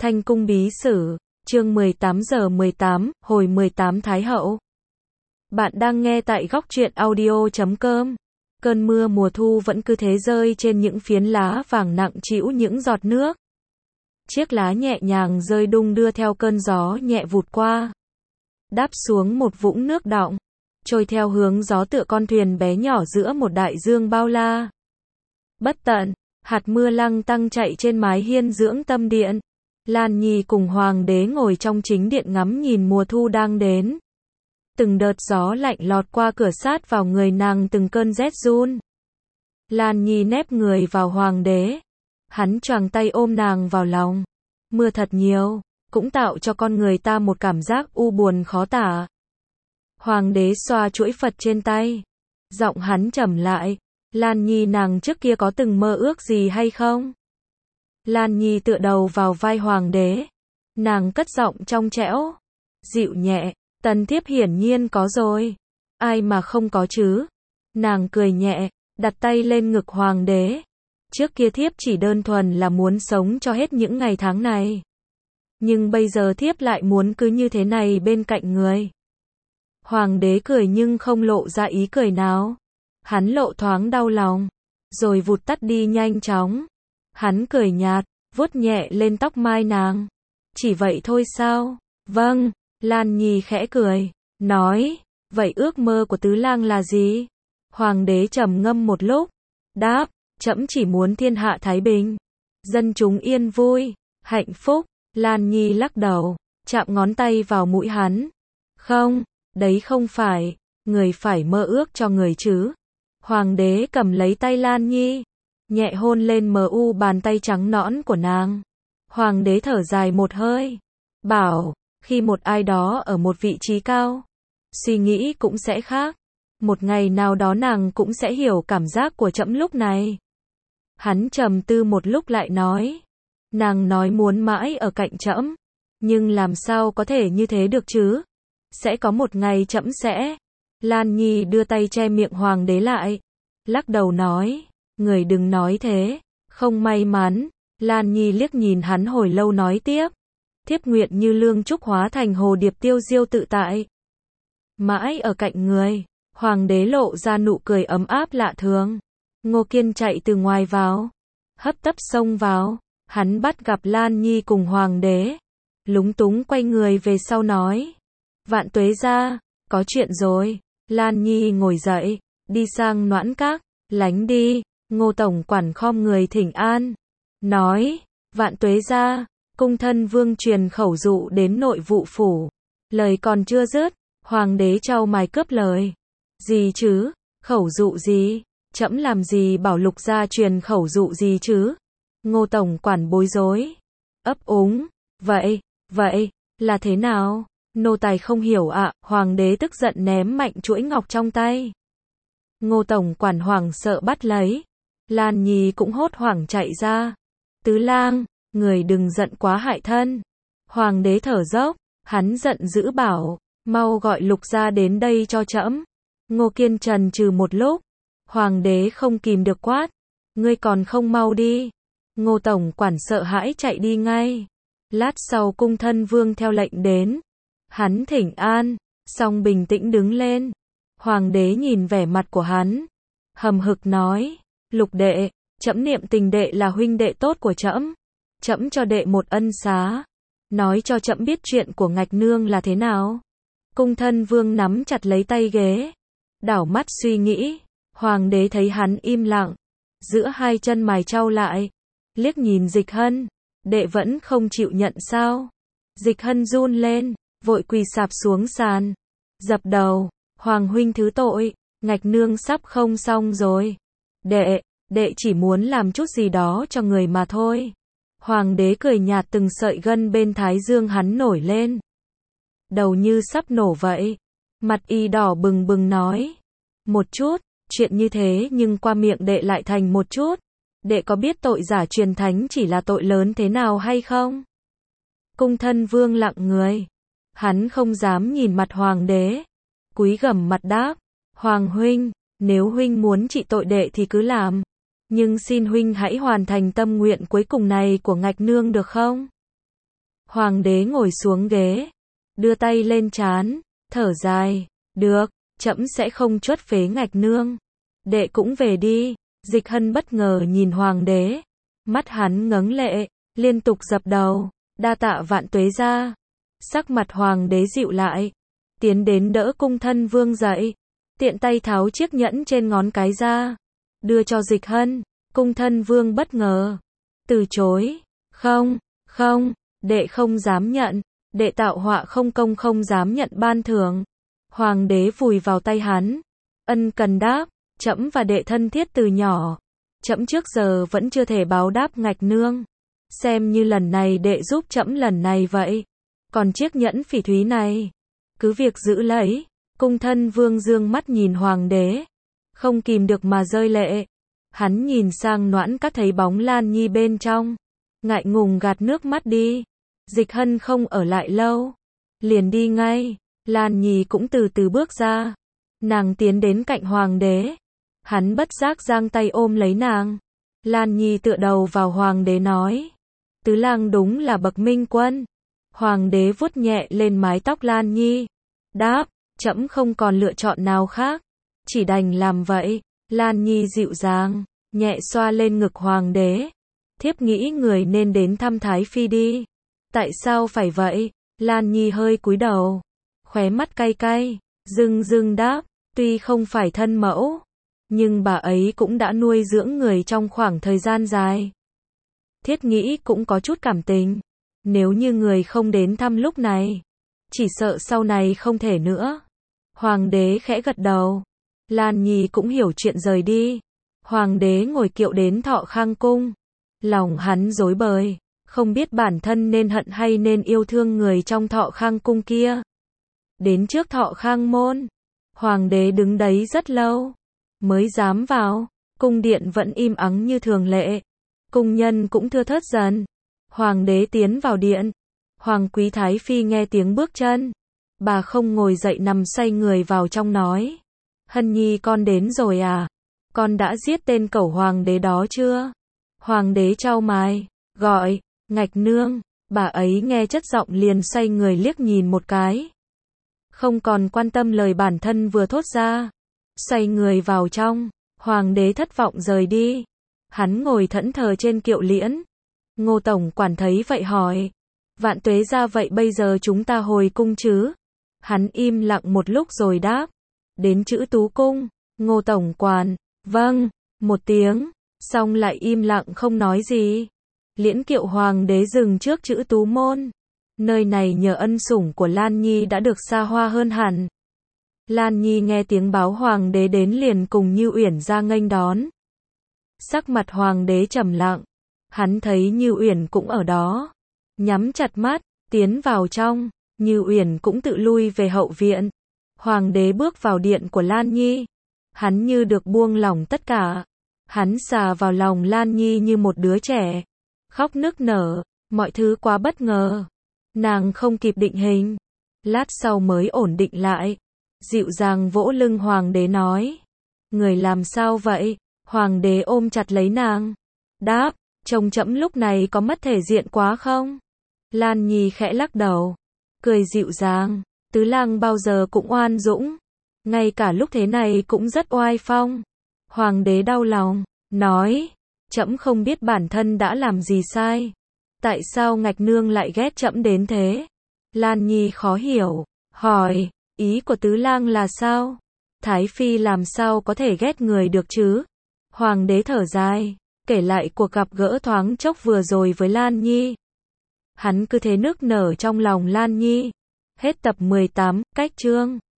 Thanh cung bí sử, chương 18:18, hồi 18 Thái hậu. Bạn đang nghe tại góc truyện audio.com. Cơn mưa mùa thu vẫn cứ thế rơi trên những phiến lá vàng nặng trĩu những giọt nước. Chiếc lá nhẹ nhàng rơi đung đưa theo cơn gió nhẹ vụt qua. Đáp xuống một vũng nước đọng, trôi theo hướng gió tựa con thuyền bé nhỏ giữa một đại dương bao la. Bất tận, hạt mưa lăng tăng chạy trên mái hiên dưỡng tâm điện. Lan Nhi cùng hoàng đế ngồi trong chính điện ngắm nhìn mùa thu đang đến. Từng đợt gió lạnh lọt qua cửa sát vào người nàng từng cơn rét run. Lan Nhi nép người vào hoàng đế. Hắn choàng tay ôm nàng vào lòng. Mưa thật nhiều, cũng tạo cho con người ta một cảm giác u buồn khó tả. Hoàng đế xoa chuỗi Phật trên tay. Giọng hắn trầm lại. Lan Nhi, nàng trước kia có từng mơ ước gì hay không? Lan Nhi tựa đầu vào vai hoàng đế. Nàng cất giọng trong trẻo, dịu nhẹ, tần thiếp hiển nhiên có rồi. Ai mà không có chứ? Nàng cười nhẹ, đặt tay lên ngực hoàng đế. Trước kia thiếp chỉ đơn thuần là muốn sống cho hết những ngày tháng này. Nhưng bây giờ thiếp lại muốn cứ như thế này bên cạnh người. Hoàng đế cười nhưng không lộ ra ý cười nào. Hắn lộ thoáng đau lòng, rồi vụt tắt đi nhanh chóng. Hắn cười nhạt, vuốt nhẹ lên tóc mai nàng. Chỉ vậy thôi sao? Vâng, Lan Nhi khẽ cười, nói, vậy ước mơ của tứ lang là gì? Hoàng đế trầm ngâm một lúc, đáp, trẫm chỉ muốn thiên hạ thái bình, dân chúng yên vui, hạnh phúc. Lan Nhi lắc đầu, chạm ngón tay vào mũi hắn. Không, đấy không phải, người phải mơ ước cho người chứ. Hoàng đế cầm lấy tay Lan Nhi, nhẹ hôn lên mờ u bàn tay trắng nõn của nàng. Hoàng đế thở dài một hơi, bảo, khi một ai đó ở một vị trí cao, suy nghĩ cũng sẽ khác. Một ngày nào đó nàng cũng sẽ hiểu cảm giác của trẫm lúc này. Hắn trầm tư một lúc lại nói, nàng nói muốn mãi ở cạnh trẫm, nhưng làm sao có thể như thế được chứ? Sẽ có một ngày trẫm sẽ... Lan Nhi đưa tay che miệng hoàng đế lại, lắc đầu nói, người đừng nói thế, không may mắn. Lan Nhi liếc nhìn hắn hồi lâu nói tiếp, thiếp nguyện như lương trúc hóa thành hồ điệp tiêu diêu tự tại, mãi ở cạnh người. Hoàng đế lộ ra nụ cười ấm áp lạ thường. Ngô Kiên chạy từ ngoài vào, hấp tấp xông vào, hắn bắt gặp Lan Nhi cùng hoàng đế, lúng túng quay người về sau nói, vạn tuế gia, có chuyện rồi. Lan Nhi ngồi dậy, đi sang Noãn Các, lánh đi. Ngô tổng quản khom người thỉnh an, nói, vạn tuế gia, cung thân vương truyền khẩu dụ đến nội vụ phủ. Lời còn chưa dứt, hoàng đế chau mày cướp lời. Gì chứ? Khẩu dụ gì? Trẫm làm gì bảo lục gia truyền khẩu dụ gì chứ? Ngô tổng quản bối rối, ấp úng, vậy là thế nào? Nô tài không hiểu ạ. Hoàng đế tức giận ném mạnh chuỗi ngọc trong tay. Ngô tổng quản hoảng sợ bắt lấy. Lan Nhi cũng hốt hoảng chạy ra. Tứ lang, người đừng giận quá hại thân. Hoàng đế thở dốc, hắn giận dữ bảo, mau gọi lục gia đến đây cho trẫm. Ngô Kiên trần trừ một lúc, hoàng đế không kìm được quát, ngươi còn không mau đi. Ngô tổng quản sợ hãi chạy đi ngay. Lát sau cung thân vương theo lệnh đến. Hắn thỉnh an, xong bình tĩnh đứng lên. Hoàng đế nhìn vẻ mặt của hắn, hầm hực nói, lục đệ, trẫm niệm tình đệ là huynh đệ tốt của trẫm. Trẫm cho đệ một ân xá, nói cho trẫm biết chuyện của ngạch nương là thế nào. Cung thân vương nắm chặt lấy tay ghế, đảo mắt suy nghĩ. Hoàng đế thấy hắn im lặng, giữa hai chân mày chau lại, liếc nhìn Dịch Hân, đệ vẫn không chịu nhận sao? Dịch Hân run lên, vội quỳ sạp xuống sàn, dập đầu, hoàng huynh thứ tội, ngạch nương sắp không xong rồi. Đệ chỉ muốn làm chút gì đó cho người mà thôi. Hoàng đế cười nhạt, từng sợi gân bên thái dương hắn nổi lên, đầu như sắp nổ vậy. Mặt y đỏ bừng bừng nói, một chút, chuyện như thế nhưng qua miệng đệ lại thành một chút. Đệ có biết tội giả truyền thánh chỉ là tội lớn thế nào hay không? Cung thân vương lặng người, hắn không dám nhìn mặt hoàng đế, cúi gằm mặt đáp, hoàng huynh, nếu huynh muốn trị tội đệ thì cứ làm, nhưng xin huynh hãy hoàn thành tâm nguyện cuối cùng này của ngạch nương được không? Hoàng đế ngồi xuống ghế, đưa tay lên trán, thở dài, được, trẫm sẽ không chuất phế Ngạch nương. Đệ cũng về đi. Dịch Hân bất ngờ nhìn hoàng đế, mắt hắn ngấn lệ, liên tục dập đầu, đa tạ Vạn Tuế gia. Sắc mặt hoàng đế dịu lại, tiến đến đỡ cung thân vương dậy, tiện tay tháo chiếc nhẫn trên ngón cái ra, đưa cho Dịch Hân. Cung thân vương bất ngờ, từ chối, không, không, đệ không dám nhận, đệ tạo họa không công không dám nhận ban thưởng. Hoàng đế vùi vào tay hắn, ân cần đáp, trẫm và đệ thân thiết từ nhỏ, trẫm trước giờ vẫn chưa thể báo đáp Ngạch nương, xem như lần này đệ giúp trẫm lần này vậy. Còn chiếc nhẫn phỉ thúy này, cứ việc giữ lấy. Cung thân vương dương mắt nhìn hoàng đế, không kìm được mà rơi lệ. Hắn nhìn sang Noãn Các thấy bóng Lan Nhi bên trong, ngại ngùng gạt nước mắt đi. Dịch Hân không ở lại lâu, liền đi ngay. Lan Nhi cũng từ từ bước ra, nàng tiến đến cạnh hoàng đế, hắn bất giác giang tay ôm lấy nàng. Lan Nhi tựa đầu vào hoàng đế nói, tứ lang đúng là bậc minh quân. Hoàng đế vuốt nhẹ lên mái tóc Lan Nhi, đáp, trẫm không còn lựa chọn nào khác, chỉ đành làm vậy. Lan Nhi dịu dàng, nhẹ xoa lên ngực hoàng đế, thiếp nghĩ người nên đến thăm Thái Phi đi. Tại sao phải vậy? Lan Nhi hơi cúi đầu, khóe mắt cay cay, dưng dưng đáp, tuy không phải thân mẫu, nhưng bà ấy cũng đã nuôi dưỡng người trong khoảng thời gian dài. Thiết nghĩ cũng có chút cảm tình, nếu như người không đến thăm lúc này, chỉ sợ sau này không thể nữa. Hoàng đế khẽ gật đầu, Lan Nhi cũng hiểu chuyện rời đi. Hoàng đế ngồi kiệu đến Thọ Khang cung, lòng hắn rối bời, không biết bản thân nên hận hay nên yêu thương người trong Thọ Khang cung kia. Đến trước Thọ Khang môn, hoàng đế đứng đấy rất lâu, mới dám vào. Cung điện vẫn im ắng như thường lệ, cung nhân cũng thưa thớt dần. Hoàng đế tiến vào điện, Hoàng quý Thái Phi nghe tiếng bước chân, bà không ngồi dậy nằm xoay người vào trong nói, Hân Nhi con đến rồi à? Con đã giết tên cẩu hoàng đế đó chưa? Hoàng đế chau mày, gọi, Ngạch nương. Bà ấy nghe chất giọng liền xoay người liếc nhìn một cái, không còn quan tâm lời bản thân vừa thốt ra, xoay người vào trong. Hoàng đế thất vọng rời đi, hắn ngồi thẫn thờ trên kiệu liễn. Ngô tổng quản thấy vậy hỏi, Vạn Tuế gia vậy bây giờ chúng ta hồi cung chứ? Hắn im lặng một lúc rồi đáp, đến Chữ Tú cung. Ngô tổng quản, vâng, một tiếng, xong lại im lặng không nói gì. Liễn kiệu hoàng đế dừng trước Chữ Tú môn. Nơi này nhờ ân sủng của Lan Nhi đã được xa hoa hơn hẳn. Lan Nhi nghe tiếng báo hoàng đế đến liền cùng Như Uyển ra nghênh đón. Sắc mặt hoàng đế trầm lặng, hắn thấy Như Uyển cũng ở đó, nhắm chặt mắt, tiến vào trong. Như Uyển cũng tự lui về hậu viện. Hoàng đế bước vào điện của Lan Nhi, hắn như được buông lỏng tất cả. Hắn xà vào lòng Lan Nhi như một đứa trẻ, khóc nức nở, mọi thứ quá bất ngờ. Nàng không kịp định hình, lát sau mới ổn định lại, dịu dàng vỗ lưng hoàng đế nói, người làm sao vậy? Hoàng đế ôm chặt lấy nàng, đáp, chồng trẫm lúc này có mất thể diện quá không? Lan Nhi khẽ lắc đầu, cười dịu dàng, tứ lang bao giờ cũng oan dũng, ngay cả lúc thế này cũng rất oai phong. Hoàng đế đau lòng, nói, trẫm không biết bản thân đã làm gì sai, tại sao Ngạch nương lại ghét trẫm đến thế? Lan Nhi khó hiểu, hỏi, ý của tứ lang là sao? Thái Phi làm sao có thể ghét người được chứ? Hoàng đế thở dài, kể lại cuộc gặp gỡ thoáng chốc vừa rồi với Lan Nhi. Hắn cứ thế nức nở trong lòng Lan Nhi. Hết tập 18, cách chương.